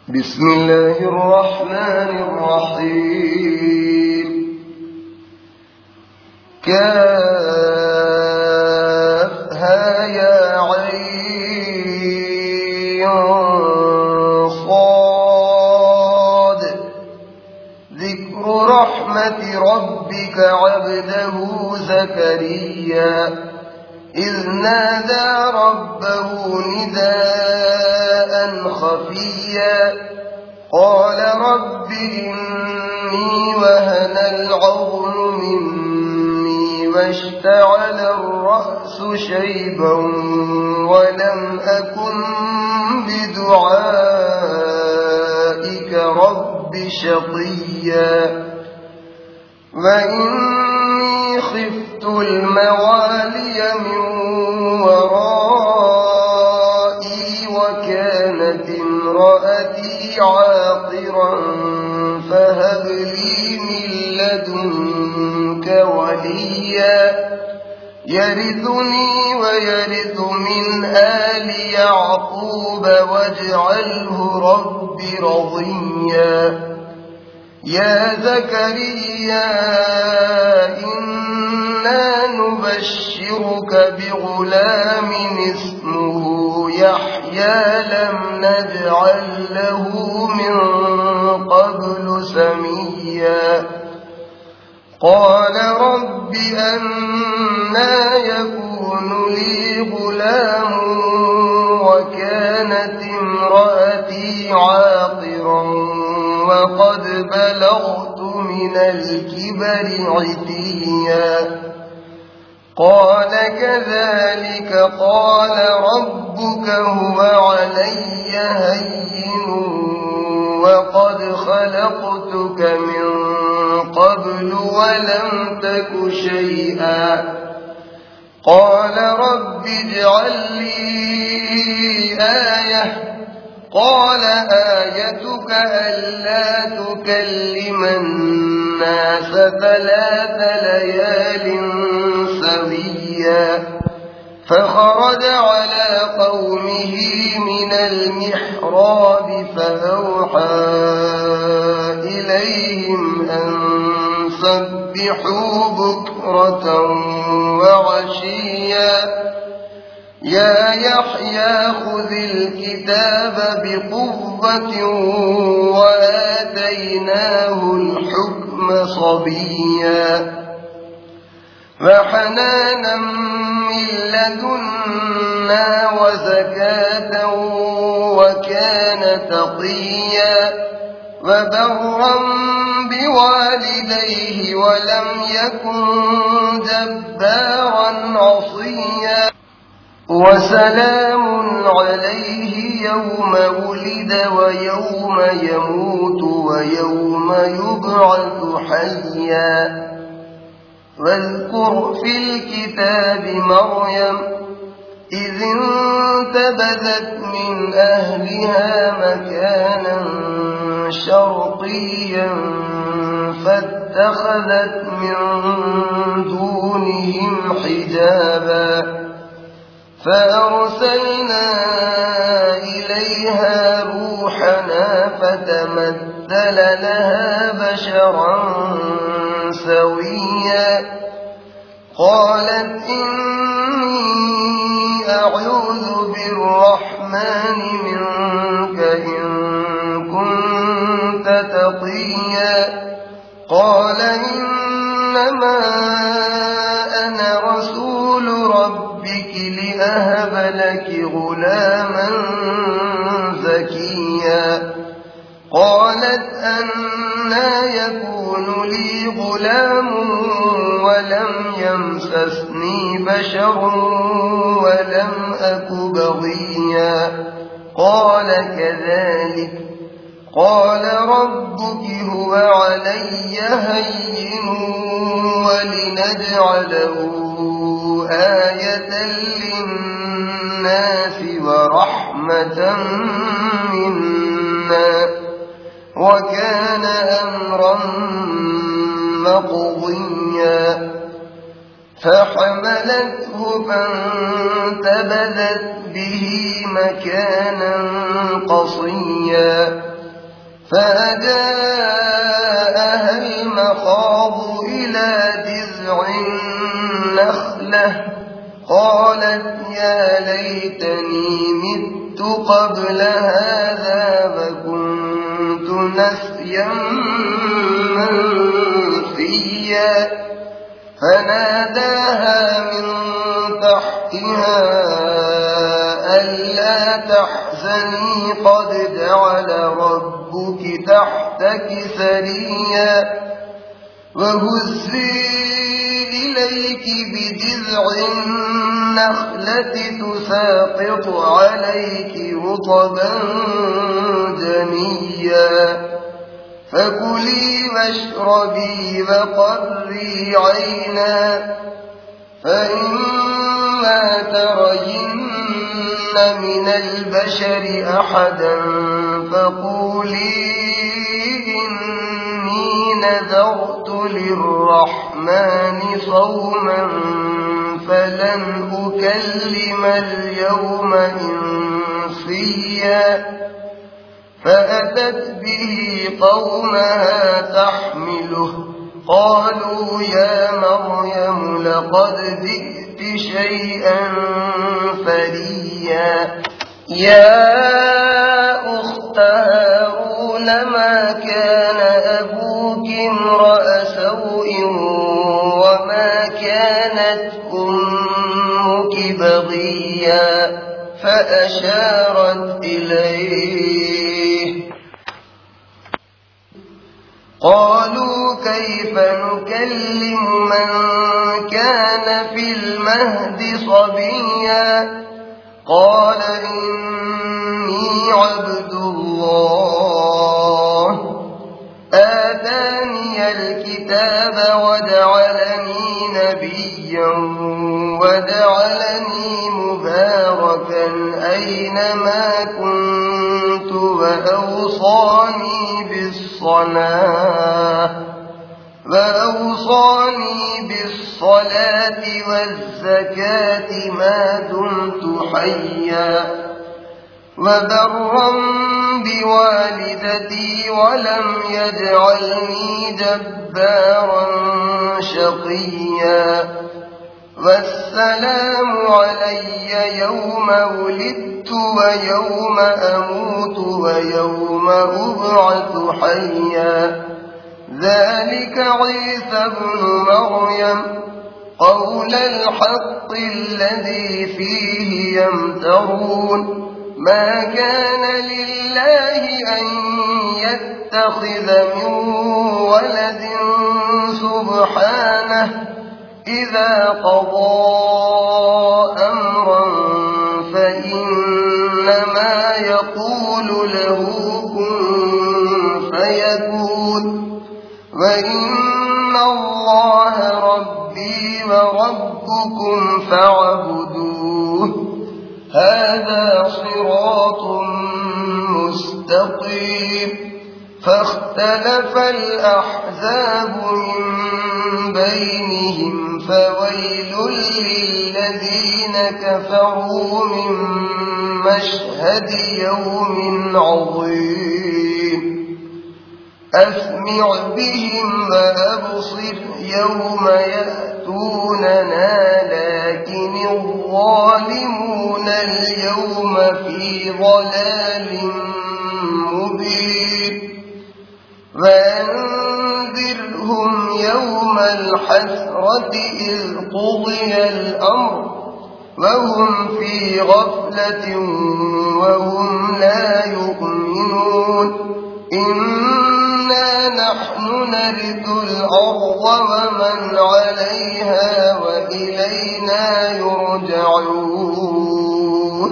بسم الله الرحمن الرحيم. كافها يا عين صاد ذكر رحمة ربك عبده زكريا إذ نادى ربه نداء خفيا قال رب إني وهن العظم مني واشتعل الرأس شيبا ولم أكن بدعائك رب شقيا وإني خفت الموالي من ورائي وكانت امرأتي عاقرا فهب لي من لدنك وليا يرثني ويرث من آل يعقوب واجعله رب رضيا يا زكريا إنا نبشرك بغلام اسمه يحيى لم نجعل له من قبل سميا قال رب أنى يكون لي غلام وكانت امرأتي عاقرا وقد بلغت من الكبر عتيا قال كذلك قال ربك هو علي هين وقد خلقتك من قبل ولم تك شيئا قال رب اجعل لي آية قال آيتك ألا تكلم الناس 3 ليال سويا فخرج على قومه من المحراب فأوحى إليهم أن سبحوا بكرة وعشيا يا يحيى خذ الكتاب بقوة وآتيناه الحكم صبيا وحنانا من لدنا وزكاة وكان تقيا وبرا بوالديه ولم يكن جبارا عصيا وسلام عليه يوم ولد ويوم يموت ويوم يبعث حيا واذكر في الكتاب مريم إذ انتبذت من أهلها مكانا شرقيا فاتخذت من دونهم حجابا فأرسلنا إليها روحنا فتمثل لها بشرا سويا قالت إني أعوذ بالرحمن منك إن كنت تقيا قال إنما أنا رسول ربك لأهب لك غلاما زكيا قالت أنى يكون لي غلام ولم يمسسني بشر ولم أك بغيا قال كذلك قال ربك هو علي هين ولنجعله آية للناس ورحمة منا وكان أمرا مقضيا فحملته فانتبذت به مكانا قصيا فأجاءها المخاض إلى جذع النخلة قالت يا ليتني مت قبل هذا فكنت نسيا منسيا فناداها من تحتها ألا تحزني قد جعل ربك تحتك سريا وهزي إليك بجذع النخلة تساقط عليك رطبا جنيا فكلي واشربي وقري عينا فإما ترين من البشر أحدا فقولي إني نذرت للرحمن صوما فلن أكلم اليوم إنسيا فأتت به قومها تحمله قالوا يا مريم لقد جئت شيئا فريا يا أخت هارون ما كان أبوك امرأ سوء وما كانت أمك بغيا فأشارت إليه قالوا كيف نكلم من كان في المهد صبيا قال إني عبد الله آتاني الكتاب وجعلني نبيا وجعلني مباركا أينما كنت وأوصاني بالصلاة والزكاة ما دمت حيا وبرا بوالدتي ولم يجعلني جبارا شقيا والسلام علي يوم ولدت ويوم أموت ويوم أبعث حيا ذلك عيسى ابن مريم قول الحق الذي فيه يمترون ما كان لله أن يتخذ من ولد سبحانه إذا قضى أمرا فإنما يقول له كن فيكون وإن الله ربي وربكم فاعبدوه هذا صراط مستقيم فاختلف الأحزاب من بينهم فويل للذين كفروا من مشهد يوم عظيم أسمع بهم وأبصر يوم يأتوننا لكن الظالمون اليوم في ضلال مبين وأنذرهم يوم الحسرة إذ قضي الأمر وهم في غفلة وهم لا يؤمنون إنا نحن نرث الأرض ومن عليها وإلينا يرجعون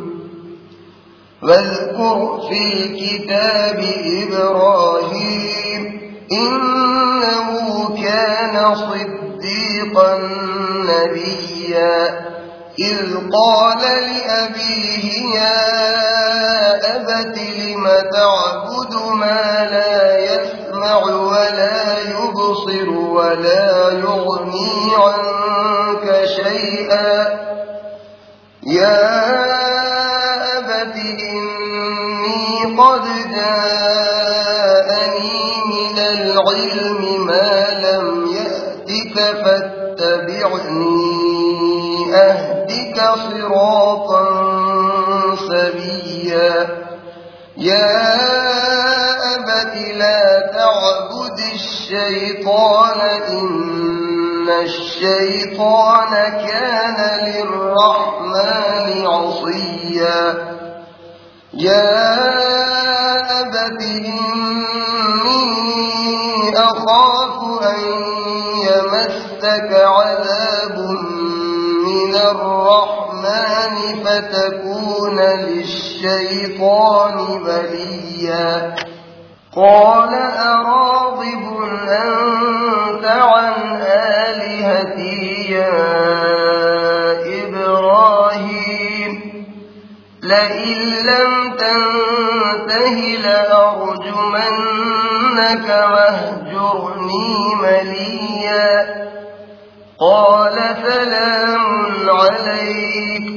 واذكر في الكتاب إبراهيم إنه كان صديقا نبيا إذ قال لأبيه يا أبت لم تعبد ما لا يسمع ولا يبصر ولا يغني عنك شيئا يا أبت إني قد جاءني صراطا سويا يا أبت لا تعبد الشيطان إن الشيطان كان للرحمن عصيا يا أبت إني أخاف أن يمسك عذاب من الرحمن فتكون للشيطان وليا قال أراغب أنت عن آلهتي يا إبراهيم لئن لم تنته لأرجمنك واهجرني مليا قال سلام عليك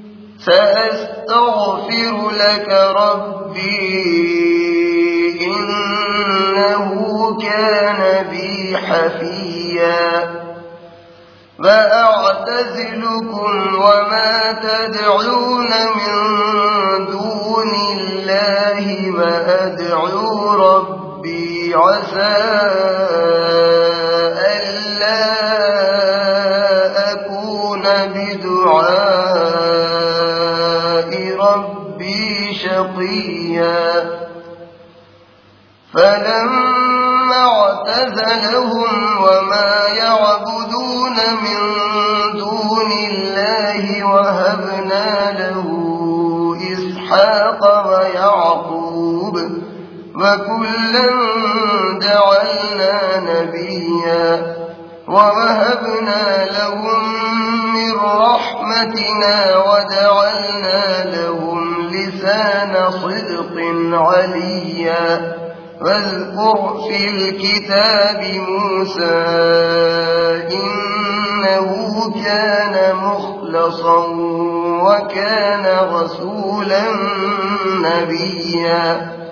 سأستغفر لك ربي إنه كان بي حفيا فأعتزلكم وما تدعون من دون الله وأدعو ربي عسى ألا أكون بدعاء ربي شقيا فلما اعتزلهم وما يعبدون من دون الله وهبنا له إسحاق ويعقوب وكلا جعلنا نبيا ووهبنا لهم من رحمتنا وجعلنا لهم لسان صدق عليا واذكر في الكتاب موسى إنه كان مخلصا وكان رسولا نبيا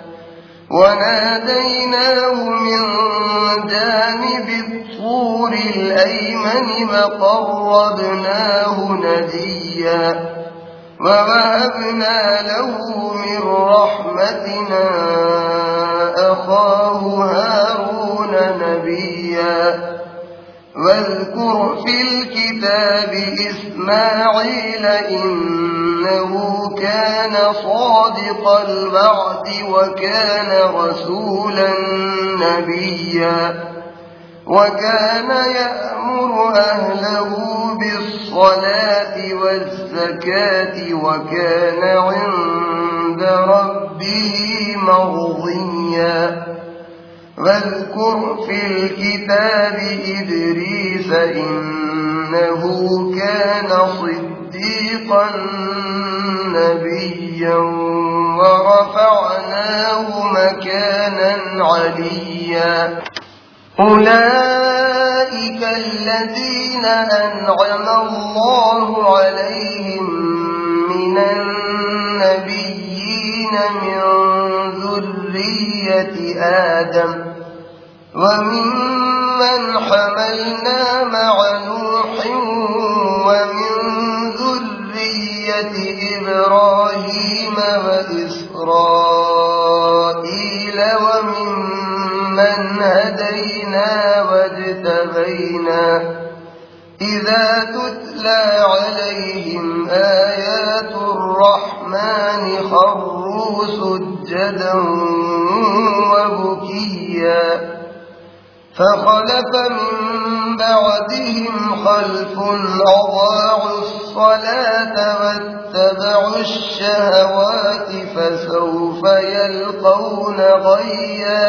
وناديناه من جانب الطور الأيمن وقربناه نجيا ووهبنا له من رحمتنا أخاه هارون نبيا واذكر في الكتاب إسماعيل إنه كان صادق الوعد وكان رسولا نبيا وكان يأمر أهله بالصلاة والزكاة وكان عند ربه مرضيا واذكر في الكتاب إدريس إنه كان صديقا نبيا ورفعناه مكانا عليا أولئك الذين أنعم الله عليهم من النبيين من ذرية آدم وممن حملنا مع نوح ومن ذرية إبراهيم وإسرائيل وممن هدينا واجتبينا إذا تتلى عليهم آيات الرحمن خروا سجدا وبكيا فخلف من بعدهم خلف أضاعوا الصلاة واتبعوا الشهوات فسوف يلقون غيا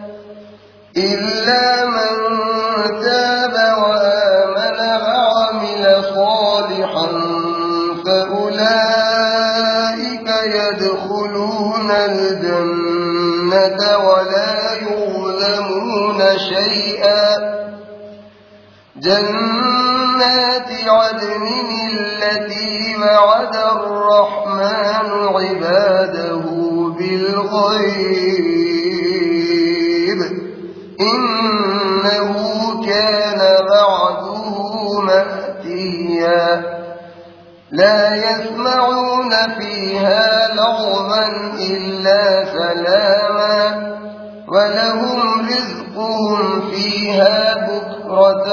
إلا من تاب وآمن وعمل صالحا فأولئك يدخلون الجنة ولا يظلمون شيئا جنات عدن التي وعد الرحمن عباده بالغيب إنه كان وعده مأتيا لا يسمعون فيها لغوا إلا سلاما ولهم رزقهم فيها بكرة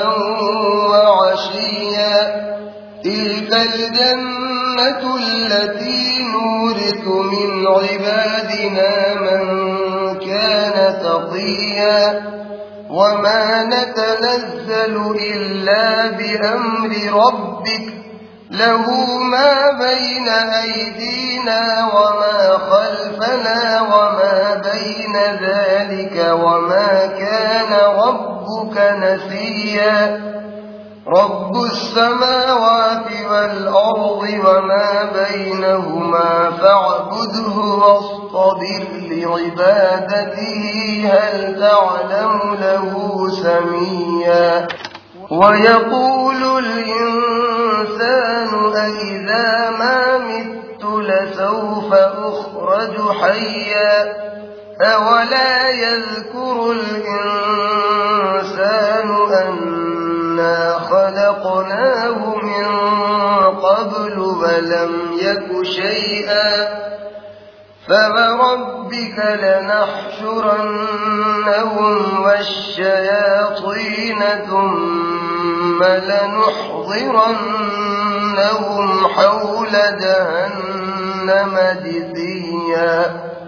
وعشيا تلك الجنة التي نورث من عبادنا من كان تقيا وما نتنزل إلا بأمر ربك له ما بين أيدينا وما خلفنا وما بين ذلك وما كان ربك نسيا رب السماوات والأرض وما بينهما فاعبده واصطبر لعبادته هل تعلم له سميا ويقول الإنسان أإذا ما مت لسوف أخرج حيا أولا يذكر الإنسان أنا خلقناه من قبل ولم يك شيئا فوربك لنحشرنهم والشياطين ثم لنحضرنهم حول جهنم جثيا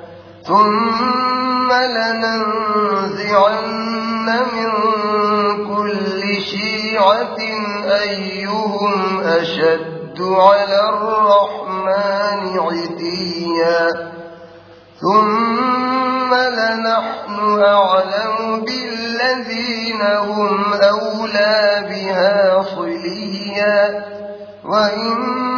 ثم لننزعن من كل شيعة أيهم أشد على الرحمن عتيا ثم لنحن أعلم بالذين هم أولى بها صليا وإن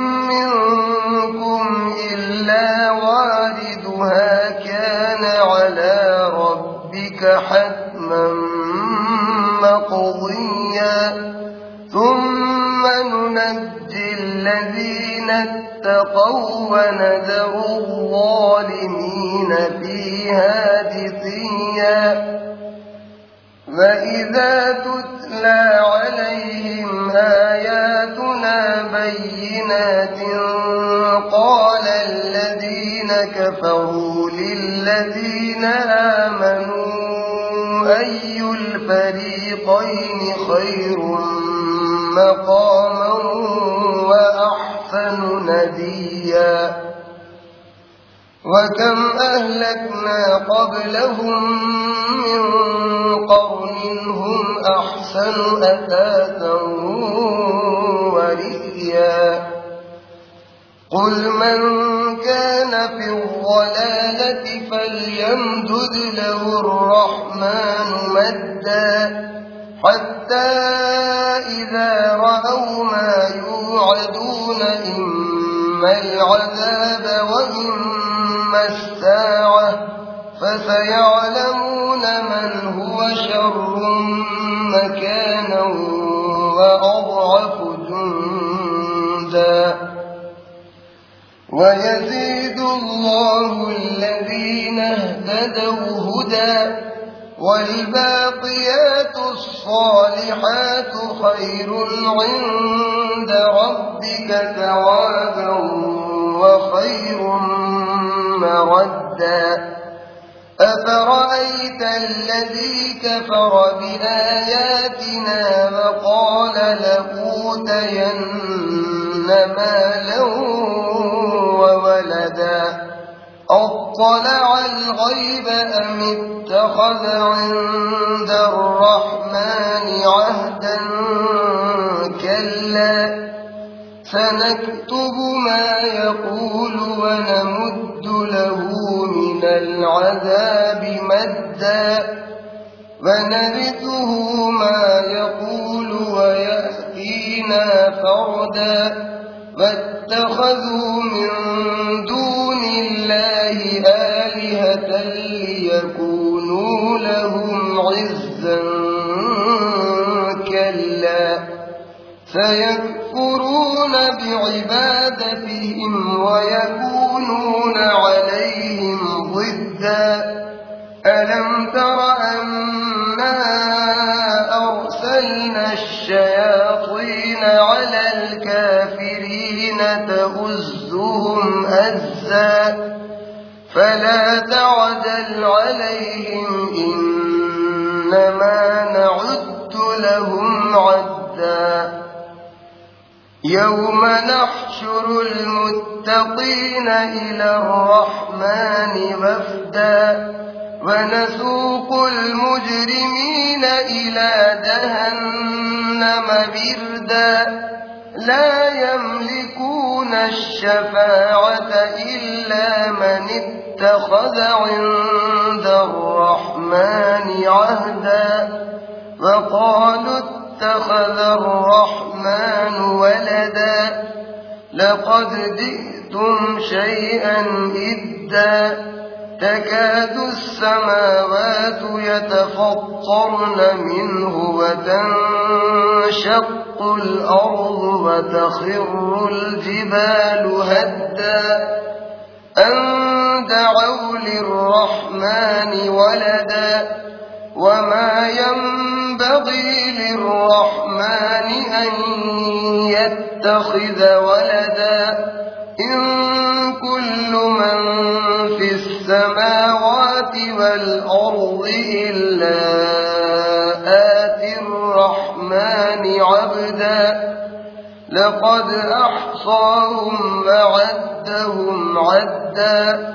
منكم إلا واردها كان على ربك حتما مقضيا ثم ننجي الذين اتقوا ونذر الظالمين فيها جثيا وإذا تتلى عليهم آياتنا بينات قال الذين كفروا للذين آمنوا أي الفريقين خير مقاما وأحسن نديا وكم أهلكنا قبلهم من قرن هم أحسن أثاثا ورئيا قل من كان في الضلالة فليمدد له الرحمن مدا حتى إذا رأوا ما يوعدون إما العذاب وإما الساعة فسيعلمون من هو شر مكانا وأضعف جندا ويزيد الله الذين اهتدوا هدى والباقيات الصالحات خير عند ربك ثوابا وخير مردا أفرأيت الذي كفر بآياتنا وقال لأوتين مالا وولدا أطلع الغيب أم اتخذ عند الرحمن عهدا كلا سنكتب ما يقول ونمد له من العذاب مدا ونرثه ما يقول ويأتينا فردا واتخذوا من دون الله آلهة ليكونوا لهم عزا كلا سيكفرون بعبادتهم ويكونون عليهم ضدا ألم تر أنا أرسلنا الشياطين على الكافرين تؤزهم تزهم أزا فلا تعجل عليهم إنما نعد لهم عدا يوم نحشر المتقين إلى الرحمن وفدا ونسوق المجرمين إلى جهنم بردا لا يملكون الشفاعة إلا من اتخذ عند الرحمن عهدا وقالوا اتخذ الرحمن ولدا لقد جئتم شيئا إدا تكاد السماوات يتفطرن منه وتنشق الأرض وتخر الجبال هدا أن دعوا للرحمن ولدا وما ينبغي للرحمن أن يتخذ ولدا إن كل من في السماوات والأرض إلا آتي الرحمن عبدا لقد أحصاهم وعدهم عدا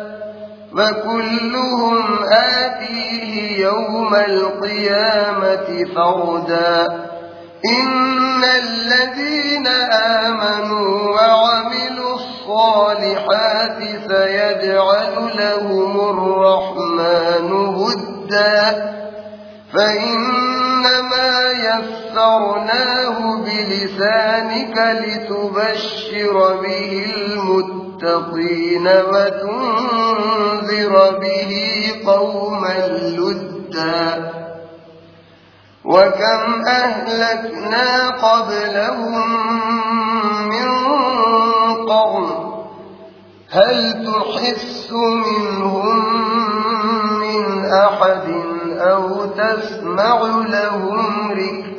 وكلهم آتيه يوم القيامة فردا إن الذين آمنوا وعملوا الصالحات سيجعل لهم الرحمن ودا فإنما يسرناه بلسانك لتبشر به المتقين وتنذر به قوما لدا وكم أهلكنا قبلهم من قرن هل تحس منهم من أحد أو تسمع لهم ركزا